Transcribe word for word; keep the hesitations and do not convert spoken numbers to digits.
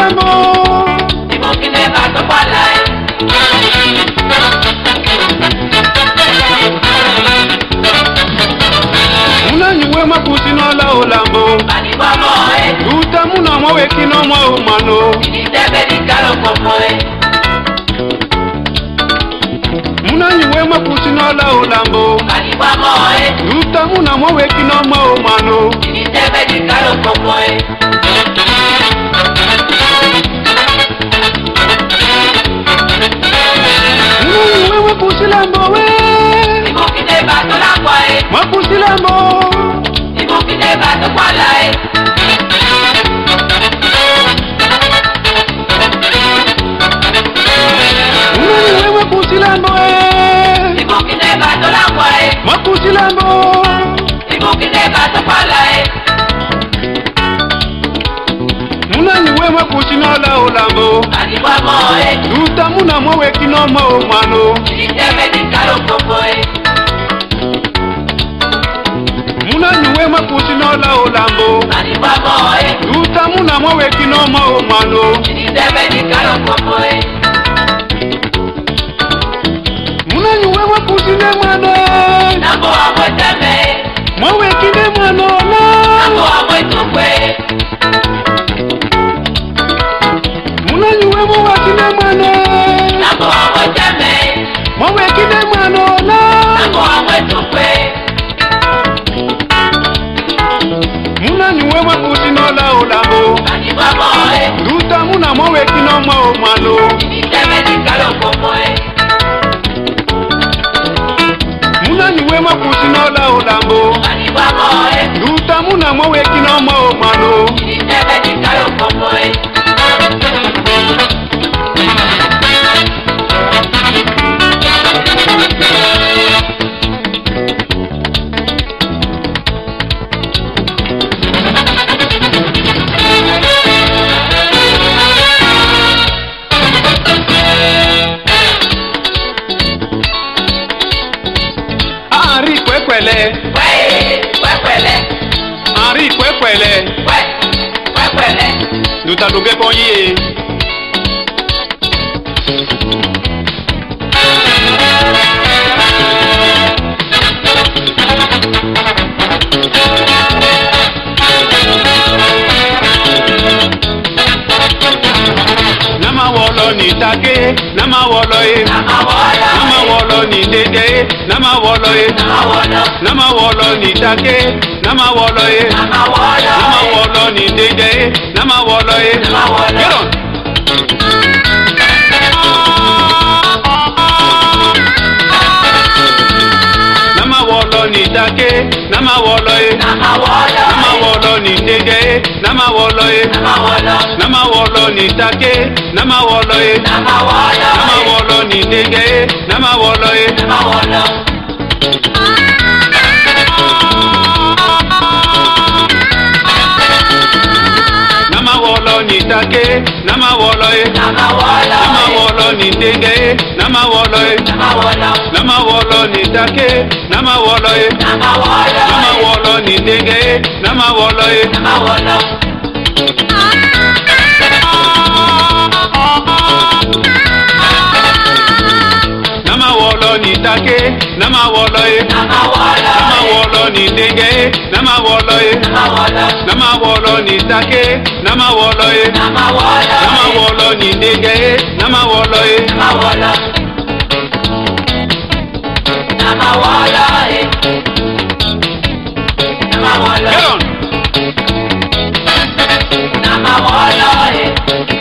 lembo. Ibukine bato palai. Muna nyuwe makusi no la olambo. Bani wa moe. Luta muna mwe kino mwa umano. Initebe di kalo komoe. Muna nyuwe makusi no la olambo. Bani wa moe. Luta muna mwe kino mwa umano. Initebe di kalo komoe. Makusi lembo we. Ibukine bato la kwae. Makusi lembo. Ibukine bato palai. Muna makusi lembo we. Ibukine bato la kwae. Makusi lembo. Ibukine bato palai. Muna nyuwe makusi no la olambo. Bani wa moe. Luta muna mwe kino mwa umano. Initebe di kalo komoe. Muna nyuwe makusi no la olambo. Bani wa moe. Luta muna mwe kino mwa umano. Initebe di kalo komoe. Muna nyuwe makusi ne mwana. Nambo amwe teme. Mwe kine mwana la. Nambo amwe tukwe. Muna nyuwe mwa kine mwana. Nambo amwe teme. Mwe kine mwana la. Nambo amwe tukwe. Muna nyuwe makusi no la olambo. Bani wa moe. Luta muna mwe kino mwa umano. Initebe di kalo komoe. Muna nyuwe makusi no la olambo. Bani wa moe. Luta muna mwe kino mwa umano. Initebe di kalo komoe. Ari kwekwele. Wee, wekwele. Ari kwekwele. We, wekwele. Luta luge konye. Nama wolo ni take, nama wolo e. Nama wolo. Nama wolo ni dede, nama wolo e. Nama wolo. Nama wolo ni take, nama wolo e. Nama wolo. Nama wolo ni dede, nama wolo e. Nama wolo. Get on. Nama wolo ni take, nama wolo e. Nama wolo. Nama wolo ni dede, nama wolo e. Nama wolo. Nama wolo ni take, nama wolo e. Nama wolo. Nama wolo ni dede, nama wolo e. Nama wolo. Nama wolo ni take, nama wolo e. Nama wolo. Nama wolo ni dede, nama wolo e. Nama wolo. Nama wolo ni take, nama wolo e. Nama wolo. Nama wolo ni dede, nama wolo e. Nama wolo. Nama wolo ni take, nama wolo e. Nama wolo. Nama wolo ni dede, nama wolo e. Nama wolo. Nama wolo ni take, nama wolo e. Nama wolo. Nama wolo ni dede, nama wolo e. Nama wolo. Nama wolo. Nama wolo. Get on. Nama wolo.